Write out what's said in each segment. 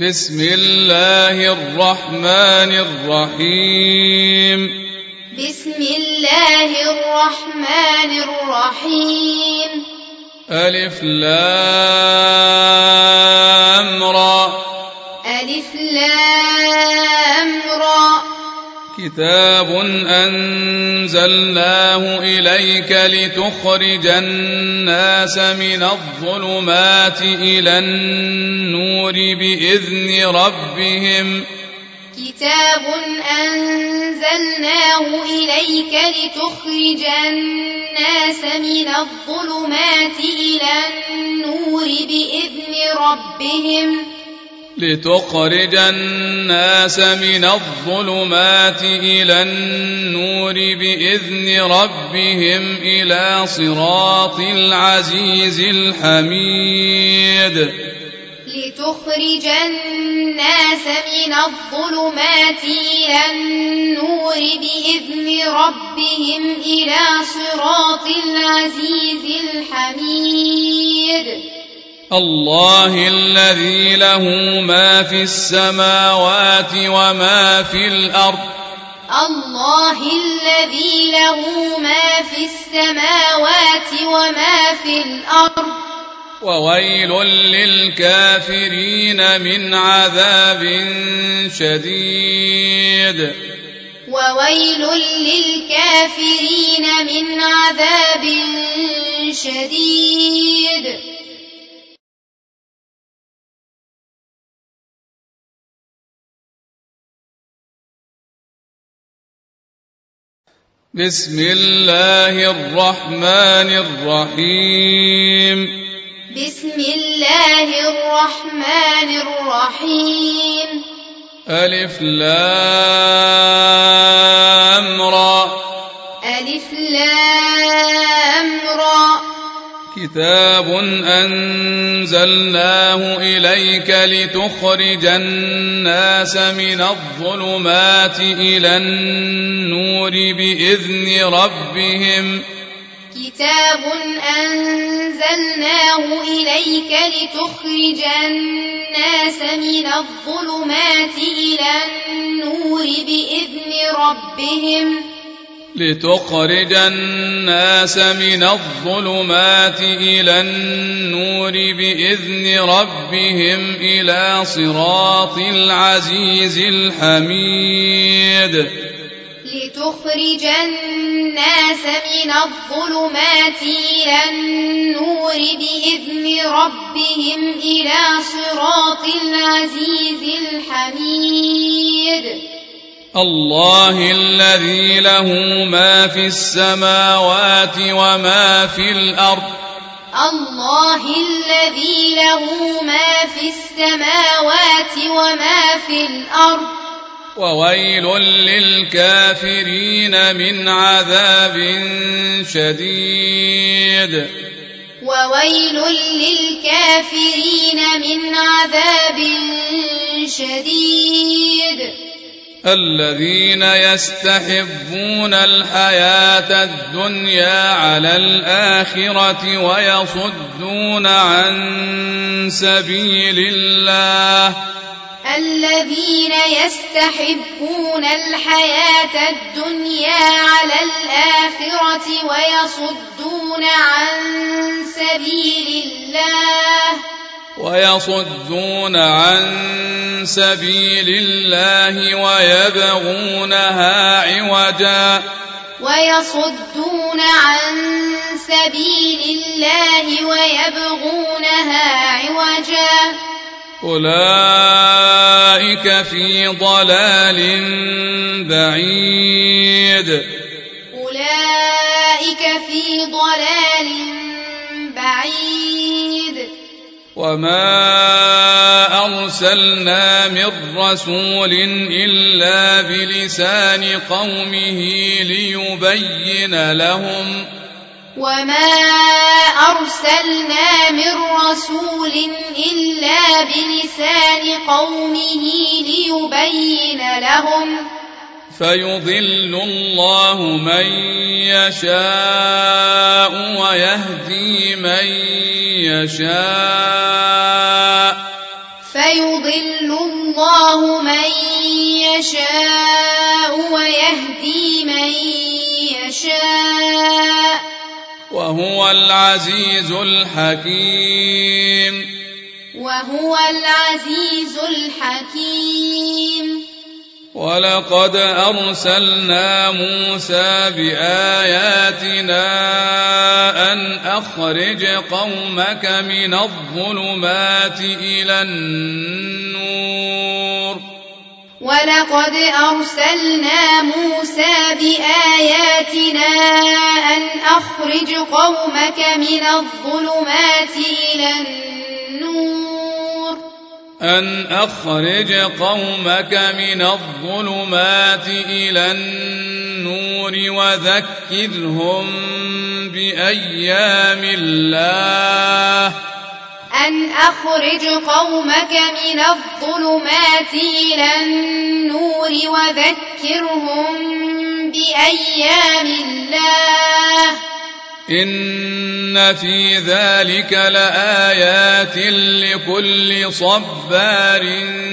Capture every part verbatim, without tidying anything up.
بسم الله الرحمن الرحيم بسم الله الرحمن الرحيم ألف لام را ألف لام را كتاب أنزلناه إليك لتخرج الناس من الظلمات إلى النور بإذن ربهم كتاب أنزلناه إليك لتخرج الناس من الظلمات إلى النور بإذن ربهم لتخرج الناس من الظلمات إلى النور بإذن ربهم إلى صراط العزيز الحميد لتخرج الناس من الظلمات إلى النور بإذن ربهم إلى صراط العزيز الحميد الله الذي له ما في السماوات وما في الأرض الله الذي له ما في السماوات وما في الأرض وويل للكافرين من عذاب شديد وويل للكافرين من عذاب شديد بسم الله الرحمن الرحيم بسم الله الرحمن الرحيم ألف لام را ألف لام را كتاب أنزلناه إليك لتخرج الناس من الظلمات إلى النور بإذن ربهم كتاب أنزلناه إليك لتخرج الناس من الظلمات إلى النور بإذن ربهم لتخرج الناس من الظلمات إلى النور بإذن ربهم إلى صراط العزيز الحميد لتخرج الناس من الظلمات إلى النور بإذن ربهم إلى صراط العزيز الحميد الله الذي له ما في السماوات وما في الأرض الله الذي له ما في السماوات وما في الأرض وويل للكافرين من عذاب شديد وويل للكافرين من عذاب شديد الذين يستحبون الحياة الدنيا على الآخرة ويصدون عن سبيل الله الذين يستحبون الحياة الدنيا على الآخرة ويصدون عن سبيل الله ويصدون عن سبيل الله ويبغونها عوجا ويصدون عن سبيل الله ويبغونها عوجا أولئك في ضلال بعيد أولئك في ضلال بعيد وما أرسلنا من رسول إلا بلسان قومه ليبين لهم وما أرسلنا من رسول إلا بلسان قومه ليبين لهم فيضل الله من يشاء ويهدي من يشاء فيضل فيضل الله من يشاء ويهدي من يشاء وهو العزيز الحكيم وهو العزيز الحكيم ولقد أرسلنا موسى بآياتنا أن أخرج قومك من الظلمات إلى النور ولقد أرسلنا موسى بآياتنا أن أخرج قومك من الظلمات إلى النور أن أخرج قومك من الظلمات إلى النور وذكرهم بأيام الله أن أخرج قومك من الظلمات إلى النور وذكرهم بأيام الله إن في ذلك لآيات لكل صبار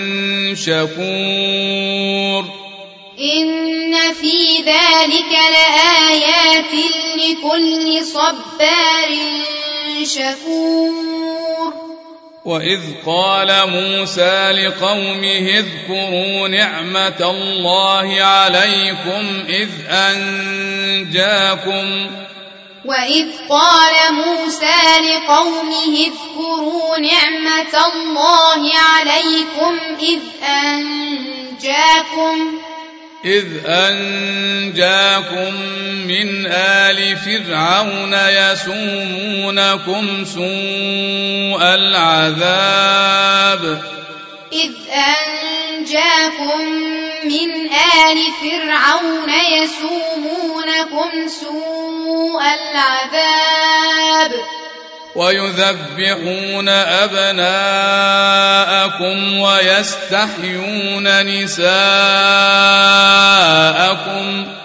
شكور إن في ذلك لآيات لكل صبار شكور وإذ قال موسى لقومه اذكروا نعمة الله عليكم إذ أنجاكم وإذ قال موسى لقومه اذكروا نعمة الله عليكم إذ أنجاكم إذ أنجاكم من آل فرعون يسومونكم سوء العذاب إذ أنجاكم من آل فرعون يسومونكم سوء العذاب ويذبحون أبناءكم ويستحيون نساءكم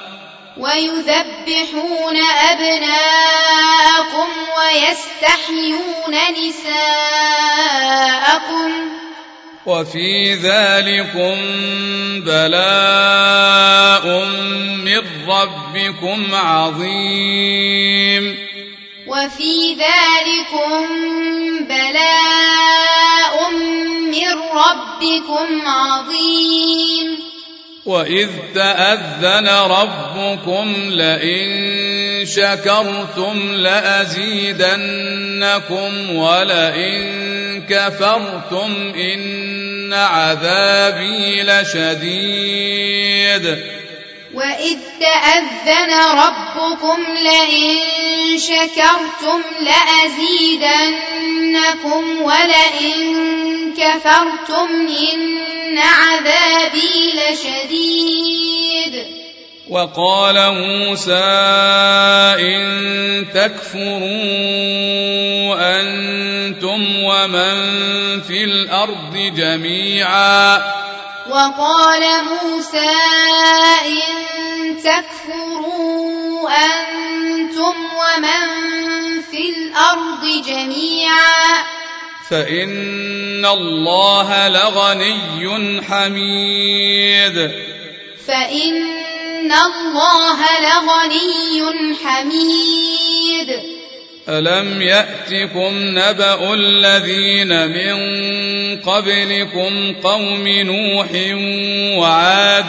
ويذبحون أبناءكم ويستحيون نساءكم وفي ذلكم بلاء من ربكم عظيم وفي ذلكم بلاء من ربكم عظيم وإذ تأذن ربكم لئن شكرتم لأزيدنكم ولئن كفرتم إن عذابي لشديد وإذ تأذن ربكم لئن شكرتم لأزيدنكم ولئن كفرتم إن عذابي لشديد وقال موسى إن تكفروا أنتم ومن في الأرض جميعا وقال موسى إن تكفروا أنتم ومن في الأرض جميعا فإن الله لغني حميد فإن الله لغني حميد ألم يأتكم نبأ الذين من قبلكم قوم نوح وعاد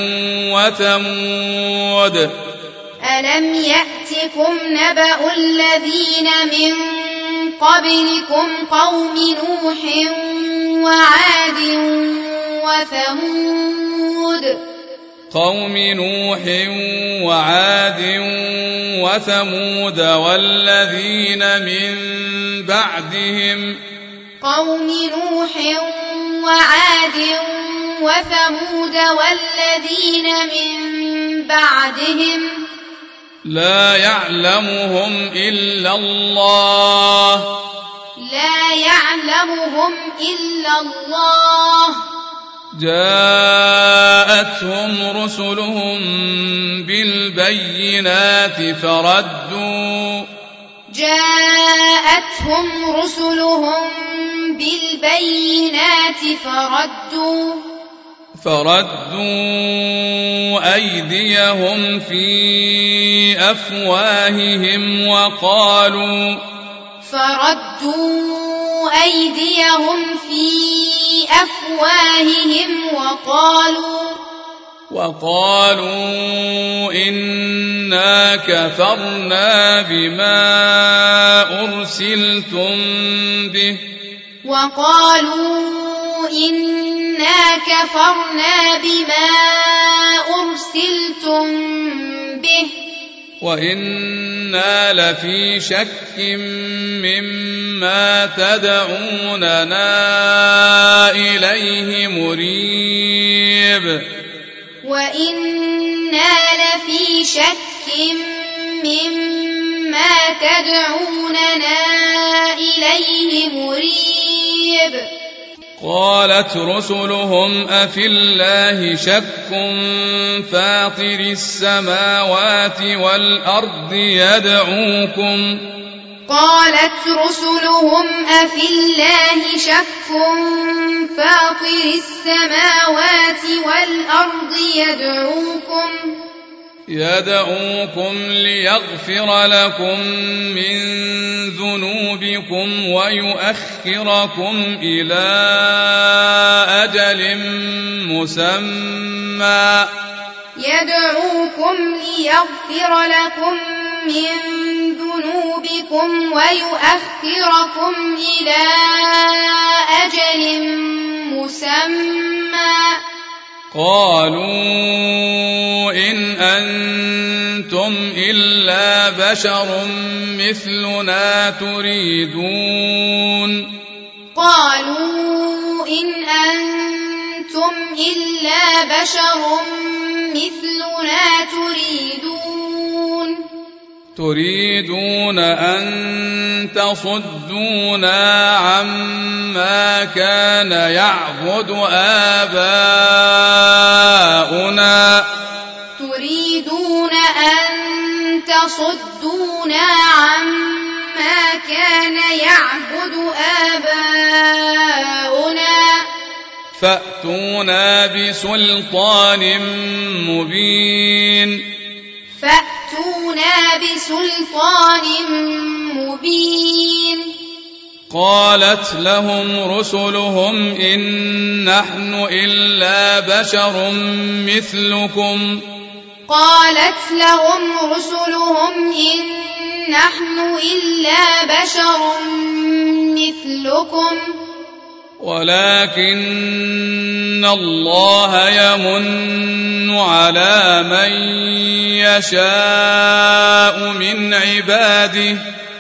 وثمود ألم يأتكم نبأ الذين من قبلكم قوم نوح وعاد وثمود قوم نوح وعاد وثمود والذين من بعدهم قوم نوح وعاد وثمود والذين من بعدهم لا يعلمهم إلا الله لا يعلمهم إلا الله جاءتهم رسلهم بالبينات فردوا جاءتهم رسلهم بالبينات فردوا فردوا أيديهم في أفواههم وقالوا فردوا أيديهم في أفواههم وقالوا وقالوا إنا كفرنا بما أرسلتم به وقالوا إنا كفرنا بما أرسلتم به وإنا لفي شك مما تدعوننا إليه مريب وإنا لفي شك مما تدعوننا إليه مريب قالت رسلهم أفي الله شك فاطر السماوات والأرض يدعوكم قالت رسلهم أفي الله شك فاطر السماوات والأرض يدعوكم يدعوكم ليغفر لكم من ذنوبكم ويؤخركم إلى أجل مسمى يدعوكم ليغفر لكم من ذنوبكم ويؤخركم إلى أجل مسمى قالوا إن أنتم إلا بشر مثلنا تريدون قالوا إن أنتم إلا بشر مثلنا تريدون تريدون أن تصدونا عما كان يعبد آباؤنا تريدون أن تصدونا عما كان يعبد آباؤنا فأتونا بسلطان مبين فأتونا بسلطان مبين قالت لهم رسلهم إن نحن إلا بشر مثلكم قالت لهم رسلهم إن نحن إلا بشر مثلكم ولكن الله يمن على من يشاء من عباده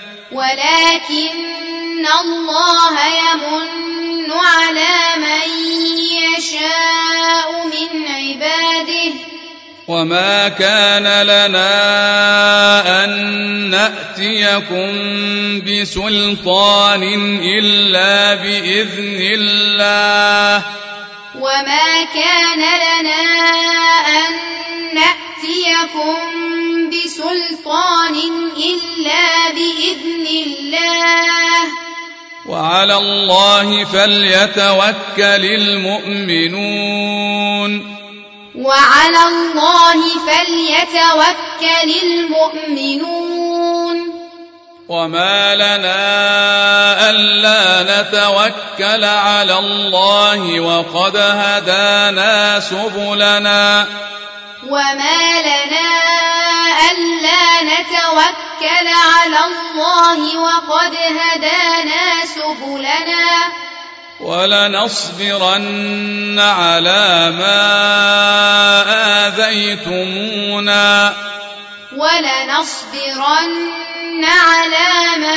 ولكن الله يمن على من يشاء من عباده وما كان لنا أن نأتيكم بسلطان إلا بإذن الله وما كان لنا أن نأتيكم بسلطان إلا بإذن الله وعلى الله فليتوكل المؤمنون وعلى الله فليتوكل المؤمنون وما لنا ألا نتوكل على الله وقد هدانا سبلنا وما لنا ألا نتوكل على الله وقد هدانا سبلنا ولنصبرن على ما آذيتمونا ولنصبرن على ما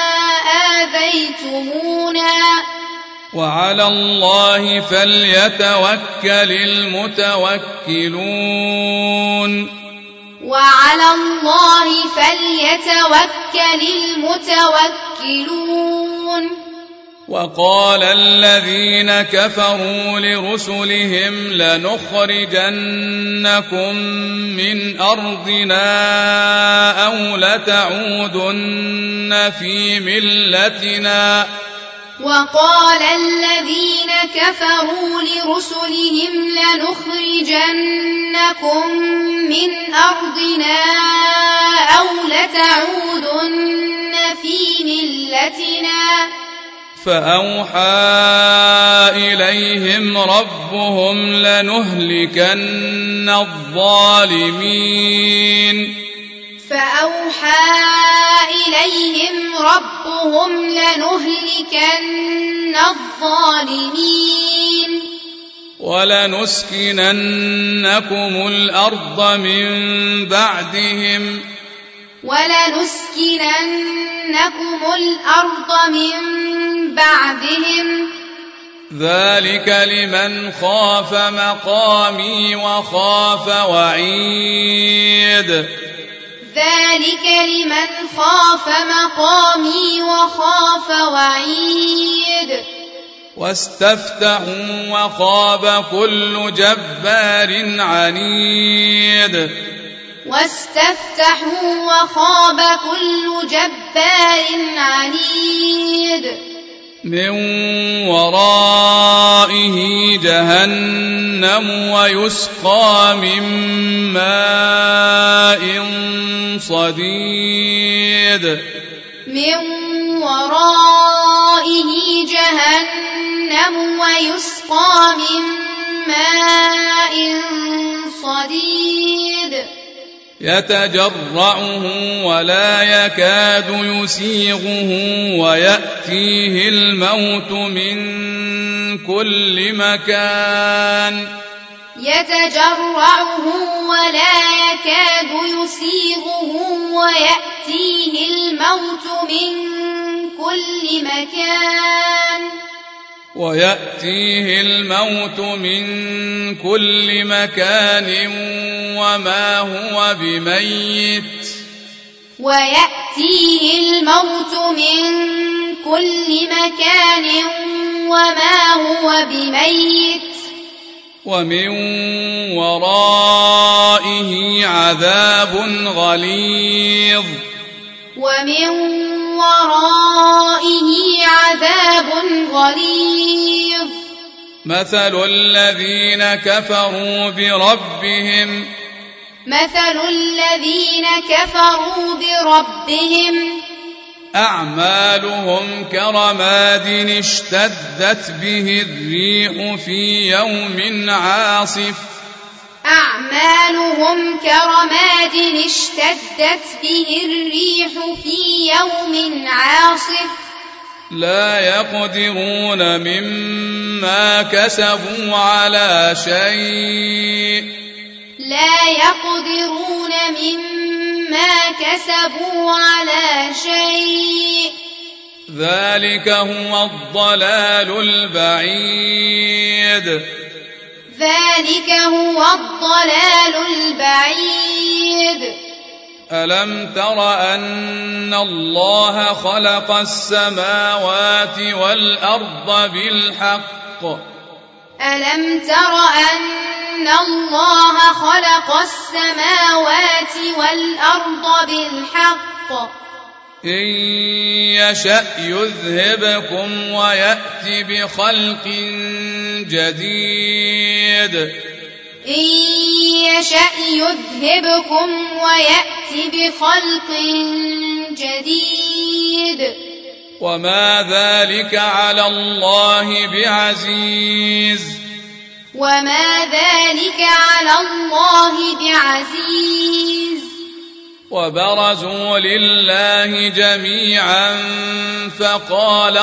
آذيتمونا وعلى الله فليتوكل المتوكلون وعلى الله فليتوكل المتوكلون وقال الذين كفروا لرسلهم لنخرجنكم من أرضنا أو لتعودن في ملتنا وقال الذين كفروا لرسلهم لنخرجنكم من أرضنا أو لتعودن في ملتنا فأوحى إليهم ربهم لنهلكن الظالمين فأوحى إليهم ربهم لنهلكن الظالمين ولنسكننكم الأرض من بعدهم ولنسكننكم الأرض من بعدهم ذلك لمن خاف مقامي وخاف وعيد ذلك لمن خاف مقامي وخاف وعيد واستفتحوا وخاب كل جبار عنيد واستفتحوا وخاب كل جبار عنيد من ورائه جهنم ويسقى من ماء صديد من ورائه جهنم ويسقى من ماء صديد يتجرعه ولا يكاد يسيغه ويأتيه الموت من كل مكان يتجرعه ولا يكاد يسيغه ويأتيه الموت من كل مكان ويأتيه الموت من كل مكان وما هو بميت ويأتيه الموت من كل مكان وما هو بميت ومن ورائه عذاب غليظ ومن ورائه عذاب غليظ مثل الذين كفروا بربهم مثل الذين كفروا بربهم أعمالهم كرماد اشتدت به الريح في يوم عاصف أعمالهم كرماد اشتدت به الريح في يوم عاصف لا يقدرون مما كسبوا على شيء لا يقدرون مما كسبوا على شيء ذلك هو الضلال البعيد ذلك هو الضلال البعيد ألم تر أن الله خلق السماوات والأرض بالحق ألم تر أن الله خلق السماوات والأرض بالحق إن يشأ يذهبكم ويأتي بخلق جديد إن يشأ يذهبكم ويأتي بخلق جديد وما ذلك على الله بعزيز وما ذلك على الله بعزيز وبرزوا لله جميعا فقال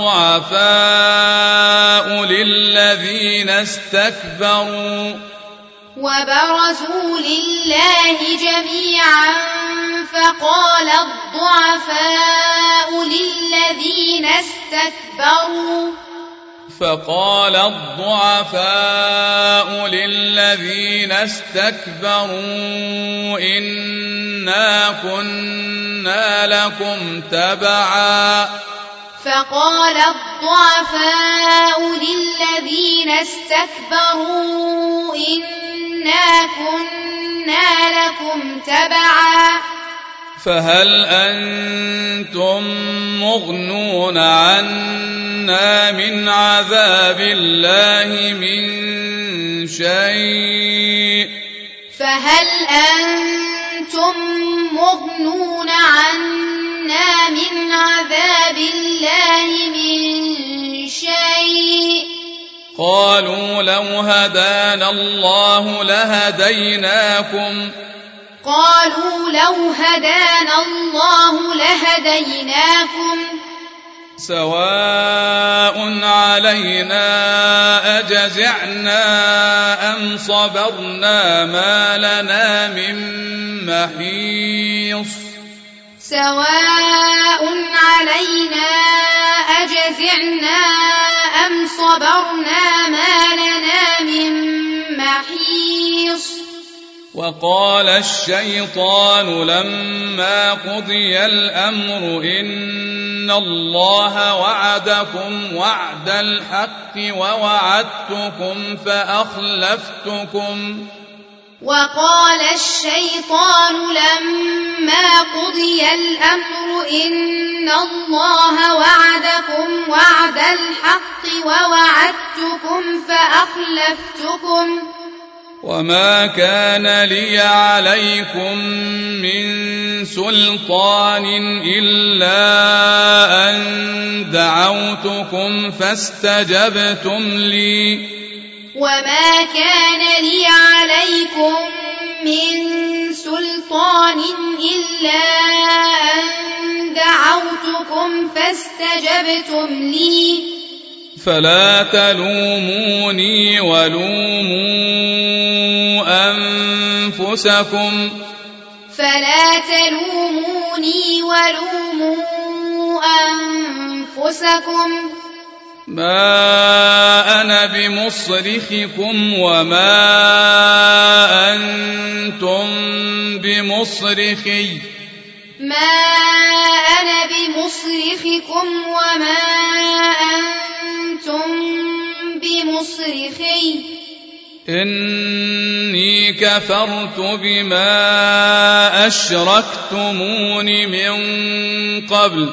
الضعفاء للذين استكبروا وبرزوا لله جميعا فقال الضعفاء للذين استكبروا فقال الضعفاء للذين استكبروا إنا كنا لكم تبعا فقال الضعفاء للذين استكبروا إنا كنا لكم تبعا فهل أنتم مغنون عنا من عذاب الله من شيء فهل أنتم مغنون عنا من عذاب الله من شيء قالوا لو هدانا الله لهديناكم قالوا لو هدانا الله لهديناكم سواء علينا أجزعنا أم صبرنا ما لنا من محيص سواء علينا أجزعنا أم صبرنا ما لنا من محيص وقال الشيطان لما قضي الأمر إن الله وعدكم وعد الحق ووعدتكم فأخلفتكم وقال الشيطان لما قضي الأمر إن الله وعدكم وعد الحق ووعدتكم فأخلفتكم وما كان لي عليكم من سلطان إلا أن دعوتكم فاستجبتم لي وما كان لي عليكم من سلطان إلا أن دعوتكم فاستجبتم لي فلا تلوموني ولوموا أنفسكم فلا تلوموني ولوموا أنفسكم ما أنا بمصرخكم وما أنتم بمصرخي ما أنا بمصرخكم وما أنتم بمصرخي إني كفرت بما أشركتمون من قبل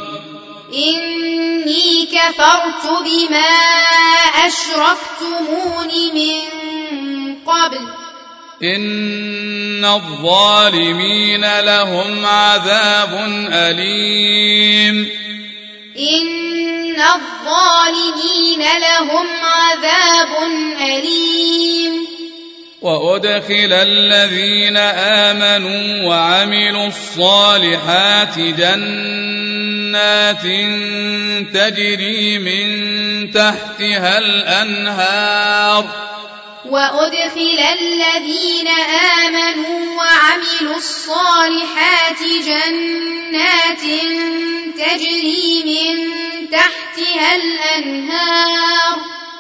إني كفرت بما أشركتمون من قبل إن الظالمين لهم عذاب أليم إن الظالمين لهم عذاب أليم وأدخل الذين آمنوا وعملوا الصالحات جنات تجري من تحتها الأنهار وأدخل الذين آمنوا وعملوا الصالحات جنات تجري من تحتها الأنهار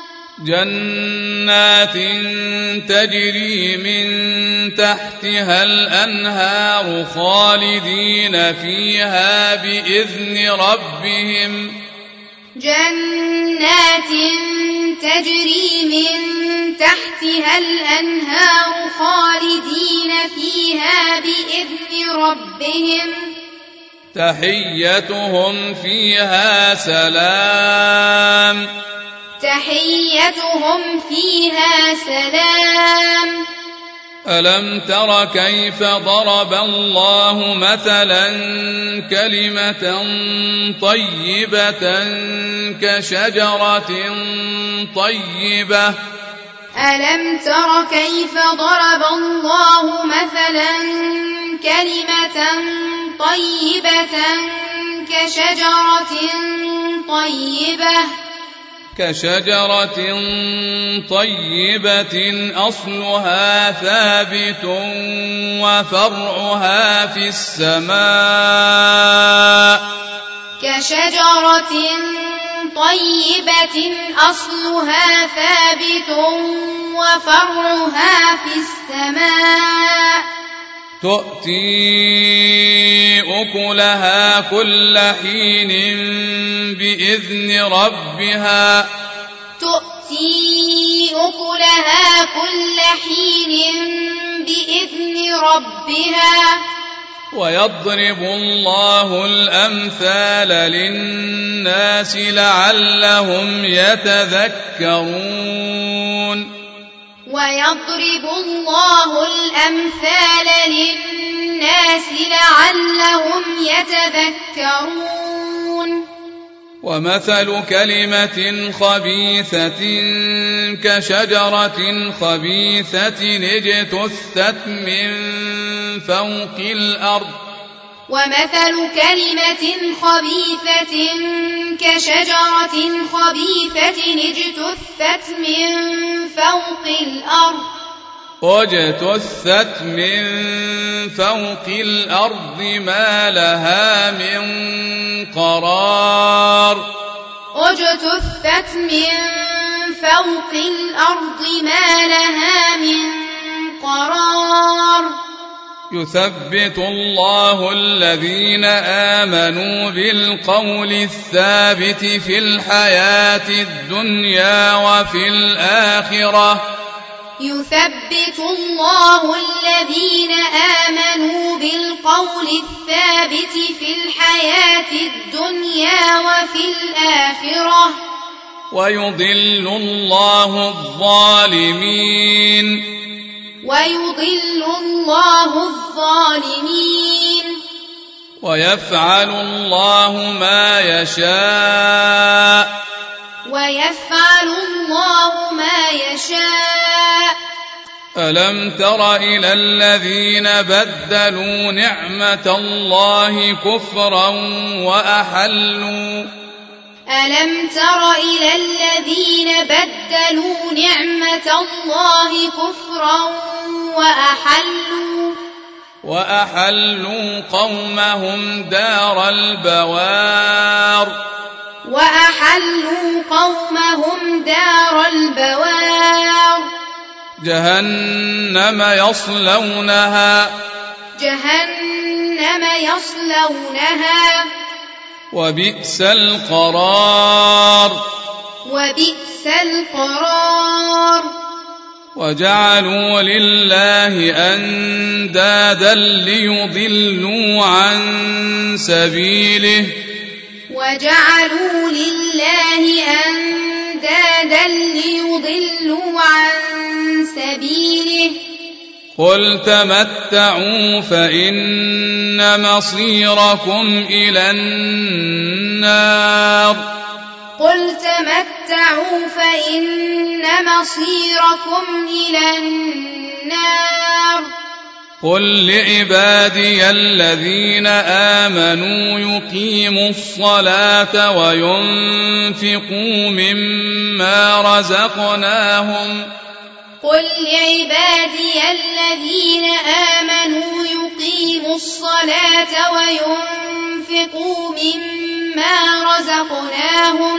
جنات تجري من تحتها الأنهار خالدين فيها بإذن ربهم جنات تجري من تحتها الأنهار خالدين فيها بإذن ربهم تحيتهم فيها سلام تحيتهم فيها سلام ألم تر كيف ضرب الله مثلا كلمة طيبة كشجرة طيبة ألم تر كيف ضرب الله مثلا كلمة طيبة كشجرة طيبة كشجرة طيبة أصلها ثابت وفرعها في السماء كشجرة طيبة أصلها ثابت وفرعها في السماء تؤتي أكلها كل حين بإذن ربها تؤتي أكلها كل حين بإذن ربها ويضرب الله الأمثال للناس لعلهم يتذكرون ويضرب الله الأمثال للناس لعلهم يتذكرون ومثل كلمة خبيثة كشجرة خبيثة اجتثت من فوق الأرض ومثل كلمة خبيثة كشجرة خبيثة اجتثت من فوق الأرض واجتثت من فوق الأرض ما لها من قرار واجتثت من فوق الأرض ما لها من قرار يثبت الله الذين آمنوا بالقول الثابت في الحياة الدنيا وفي الآخرة يثبت الله الذين آمنوا بالقول الثابت في الحياة الدنيا وفي الآخرة ويضل الله الظالمين ويضل الله الظالمين ويفعل الله ما يشاء ويفعل الله ما يشاء ألم تر إلى الذين بدلوا نعمة الله كفرا وأحلوا ألم تر إلى الذين بدلوا نعمة الله كفرا وأحلوا وأحلوا قومهم دار البوار وأحلوا قومهم دار البوار جهنم يصلونها جهنم يصلونها وبئس القرار وبئس القرار وجعلوا لله أندادا ليضلوا عن سبيله وجعلوا لله أندادا ليضلوا عن سبيله قل تمتعوا فإن مصيركم إلى النار قل تمتعوا فإن مصيركم إلى النار قل لعبادي الذين آمنوا يقيموا الصلاة وينفقوا مما رزقناهم قل لعبادي الذين آمنوا يقيموا الصلاة وينفقوا مما رزقناهم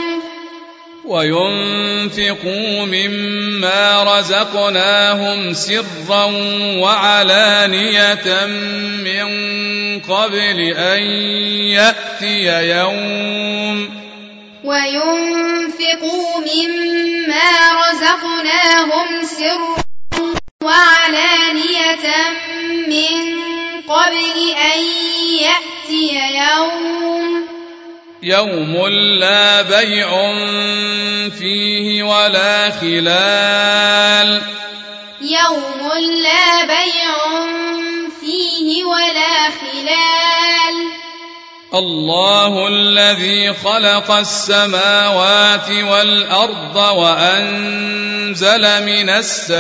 وينفقوا مما رزقناهم سرا وعلانية من قبل أن يأتي يوم وينفقوا مما رزقناهم سرا وعلانية من قبل أن يأتي يوم يوم لا بيع فيه ولا خلال يوم لا بيع فيه ولا خلال الله الذي خلق السماوات والأرض وأنزل من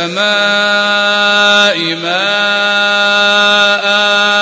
السماء ماء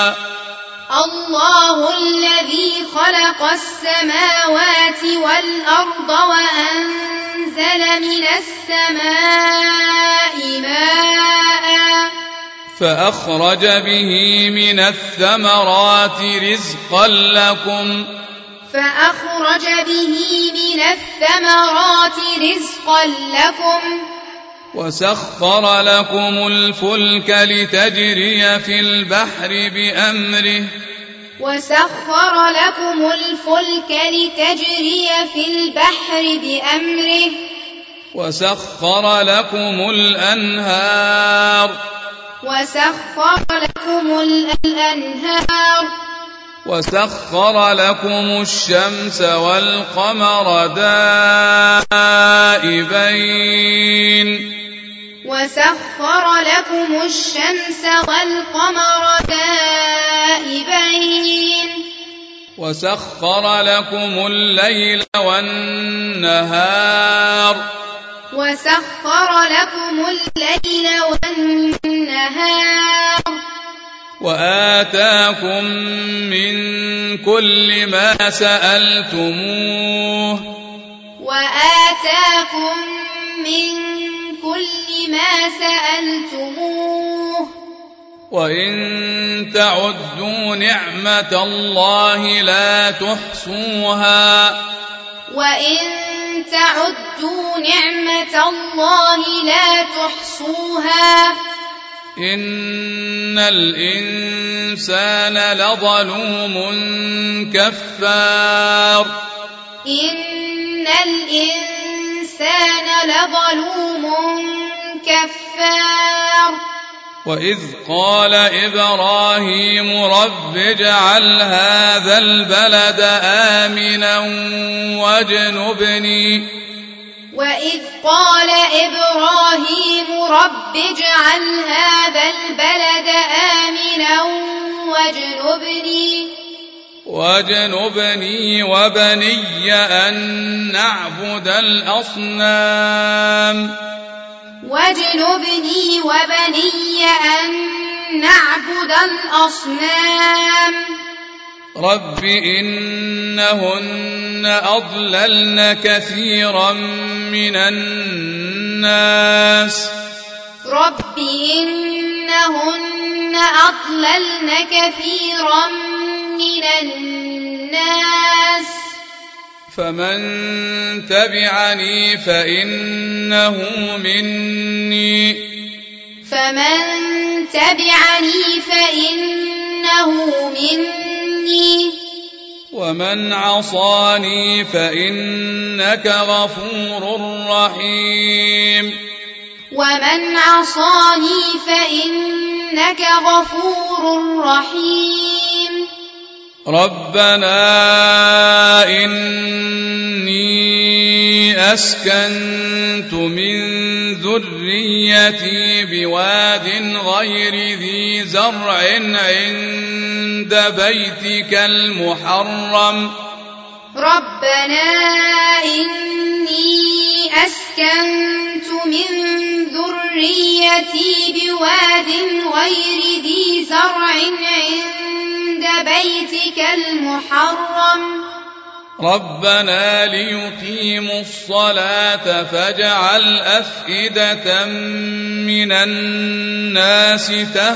الله الذي خلق السماوات والأرض وأنزل من السماء ماء فأخرج به من الثمرات رزقا لكم فأخرج به من الثمرات رزقا لكم وسخر لكم الفلك لتجري في البحر بأمره وسخر لكم الفلك لتجري في البحر بأمره وسخر لكم الأنهار وسخر لكم الأنهار وسخر لكم الشمس والقمر دائبين وسخر لكم الشمس والقمر دائبين وسخر لكم الليل والنهار وسخر لكم الليل والنهار وآتاكم من كل ما سألتموه وآتاكم من كل ما سألتموه وإن تعدوا نعمة الله لا تحصوها وإن تعدوا نعمة الله لا تحصوها إن الإنسان لظلوم كفار إن الإنسان لظلوم كفار وإذ قال إبراهيم رب اجعل هذا البلد آمنا واجنبني وإذ قال إبراهيم رب اجعل هذا البلد آمنا واجنبني واجنبني وبني أن نعبد الأصنام واجنبني وبني أن نعبد الأصنام رب إنهن أضللن كثيرا من الناس رب إنهن أضللن كثيرا من الناس فمن تبعني فإنه مني فمن تبعني فإنه مني ومن عصاني فإنك غفور رحيم ومن عصاني فإنك غفور رحيم ربنا إني أسكنت من ذريتي بواد غير ذي زرع عند بيتك المحرم ربنا إني أسكنت من ذريتي بواد غير ذي زرع عند بيتك المحرم ربنا ليقيموا الصلاة فاجعل أفئدة من الناس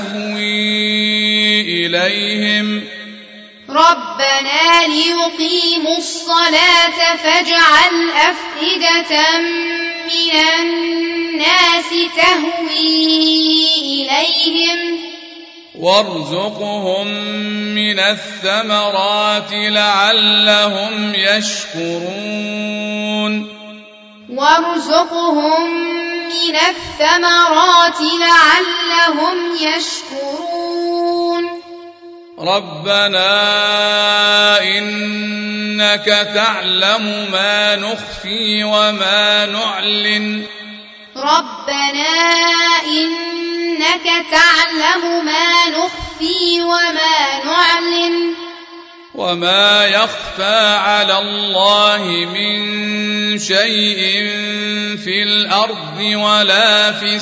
تهوي إليهم ربنا ليقيموا الصلاة فاجعل أفئدة من الناس تهوي إليهم وارزقهم من الثمرات لعلهم يشكرون وارزقهم من الثمرات لعلهم يشكرون ربنا إنك تعلم ما نخفي وما نعلن ربنا إنك تعلم ما نخفي وما نعلن وما يخفى على الله من شيء في الأرض ولا في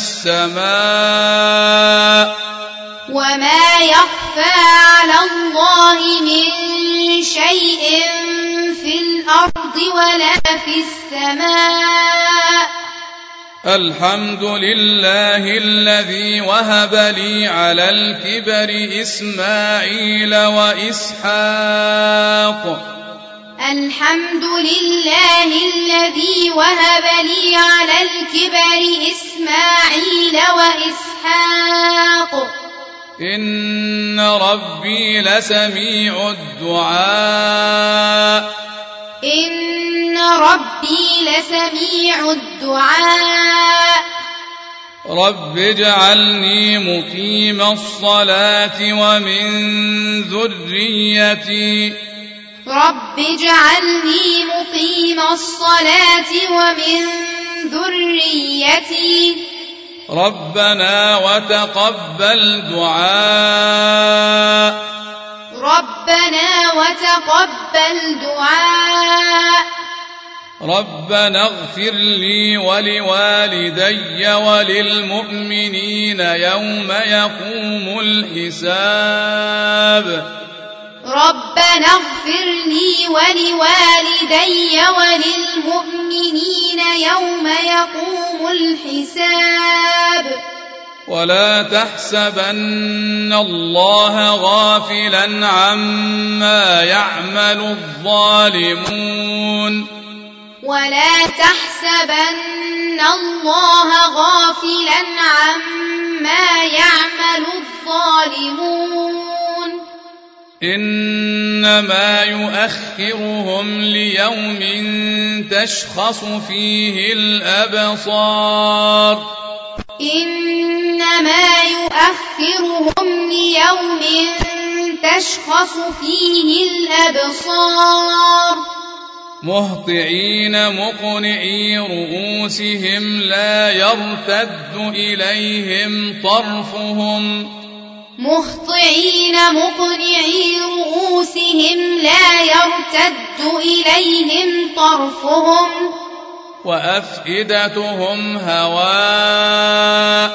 السماء وما يخفى على الله من شيء في الأرض ولا في السماء الحمد لله الذي وهب لي على الكبر إسماعيل وإسحاق الحمد لله الذي وهب لي على الكبر إسماعيل وإسحاق إن ربي لسميع الدعاء إن ربي لسميع الدعاء رب اجعلني مقيم الصلاة ومن ذريتي رب اجعلني مقيم الصلاة ومن ذريتي ربنا وتقبل دعاء ربنا وتقبل دعاء ربنا اغفر لي ولوالدي وللمؤمنين يوم يقوم الحساب ربنا اغفر لي ولوالدي وللمؤمنين يوم يقوم الحساب ولا تحسبن الله غافلا عما يعمل الظالمون ولا تحسبن الله غافلا عما يعمل الظالمون إنما يؤخرهم ليوم تشخص فيه الأبصار إنما يؤخرهم ليوم تشخص فيه الأبصار مهطعين مقنعي رؤوسهم لا يرتد إليهم طرفهم مهطعين مقنعي رؤوسهم لا يرتد إليهم طرفهم وأفئدتهم هواء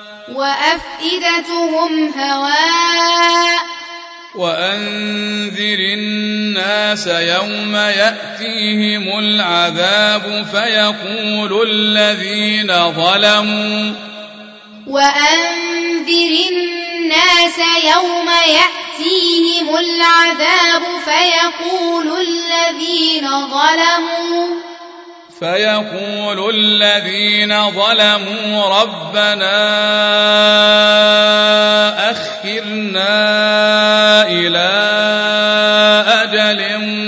وأفئدتهم هواء وأنذر الناس يوم يأتيهم العذاب فيقول الذين ظلموا وأنذر الناس يوم يأتيهم العذاب فيقول الذين ظلموا فيقول الذين ظلموا ربنا أخرنا إلى أجل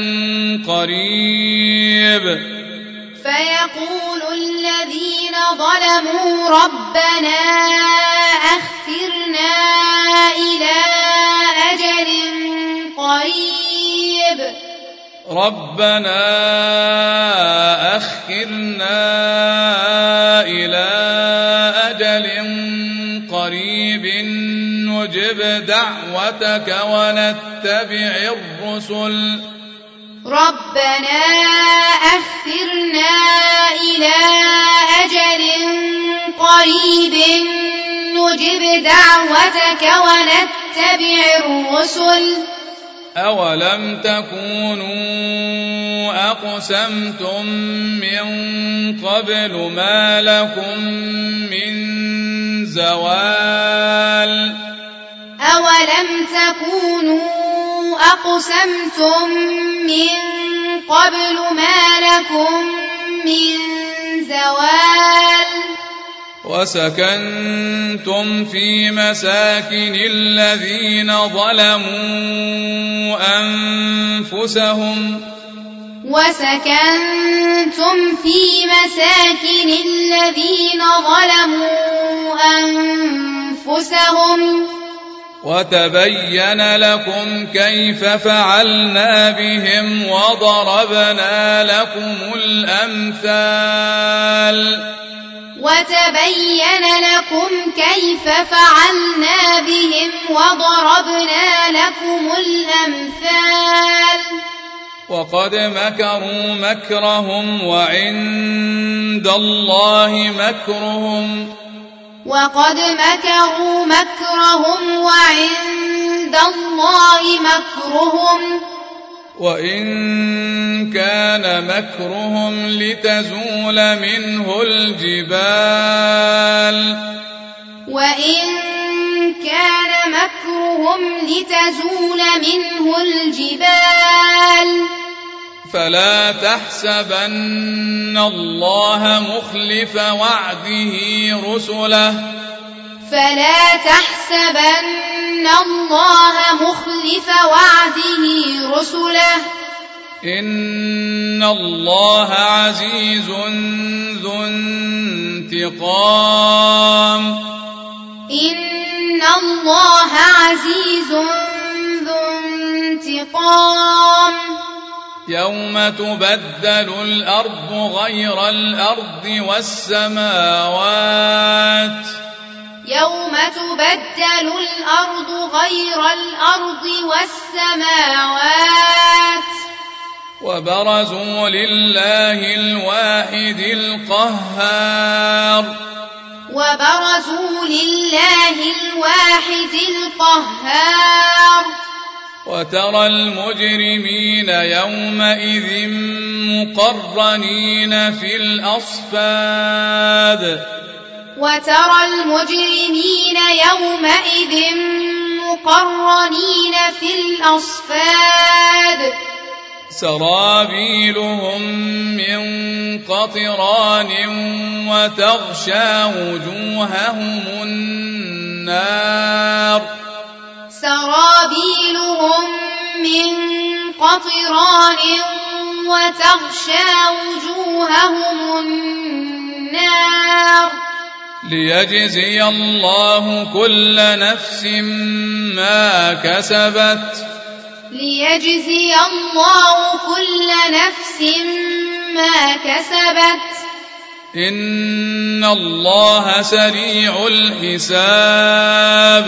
قريب فيقول الذين ظلموا ربنا أخرنا إلى أجل قريب ربنا أخرنا إلى أجل قريب نجب دعوتك ونتبع الرسل ربنا أخرنا إلى أجل قريب نجب دعوتك ونتبع الرسل أولم تكونوا أقسمتم من قبل ما لكم من زوال أولم تكونوا أقسمتم من قبل ما لكم من زوال وسكنتم في مساكن الذين ظلموا أنفسهم وسكنتم في مساكن الذين ظلموا أنفسهم وتبين لكم كيف فعلنا بهم وضربنا لكم الأمثال وتبين لكم كيف فعلنا بهم وضربنا لكم الأمثال وقد مكروا مكرهم وعند الله مكرهم وقد مكروا مكرهم وعند الله مكرهم وإن كان مكرهم لتزول منه الجبال وإن كان مكرهم لتزول منه الجبال فلا تحسبن الله مخلف وعده رسله فلا تحسبن الله مخلف وعده رسله إن الله عزيز ذو انتقام إن الله عزيز ذو انتقام يوم تبدل الأرض غير الأرض والسماوات يوم تبدل الأرض غير الأرض والسماوات وبرزوا لله الواحد القهار وبرزوا لله الواحد القهار وترى المجرمين يومئذ مقرنين في الأصفاد وترى المجرمين يومئذ مقرنين في الأصفاد سرابيلهم من قطران وتغشى وجوههم النار سرابيلهم من قطران وتغشى وجوههم النار ليجزي الله كل نفس ما كسبت ليجزي الله كل نفس ما كسبت إن الله سريع الحساب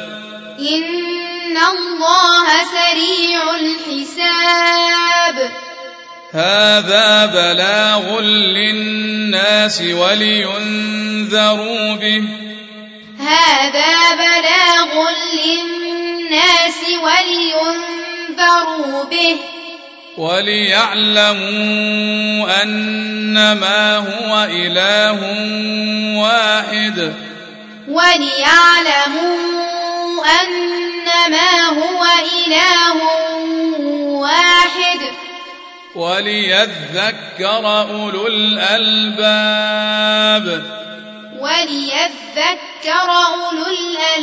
إن الله سريع الحساب هذا بلاغ للناس ولينذروا به هذا بلاغ للناس ولينذروا به وليعلموا أنما هو إله واحد وليعلموا أنما هو إله واحد وليذكر أولو الألباب وليذكر أولو الألباب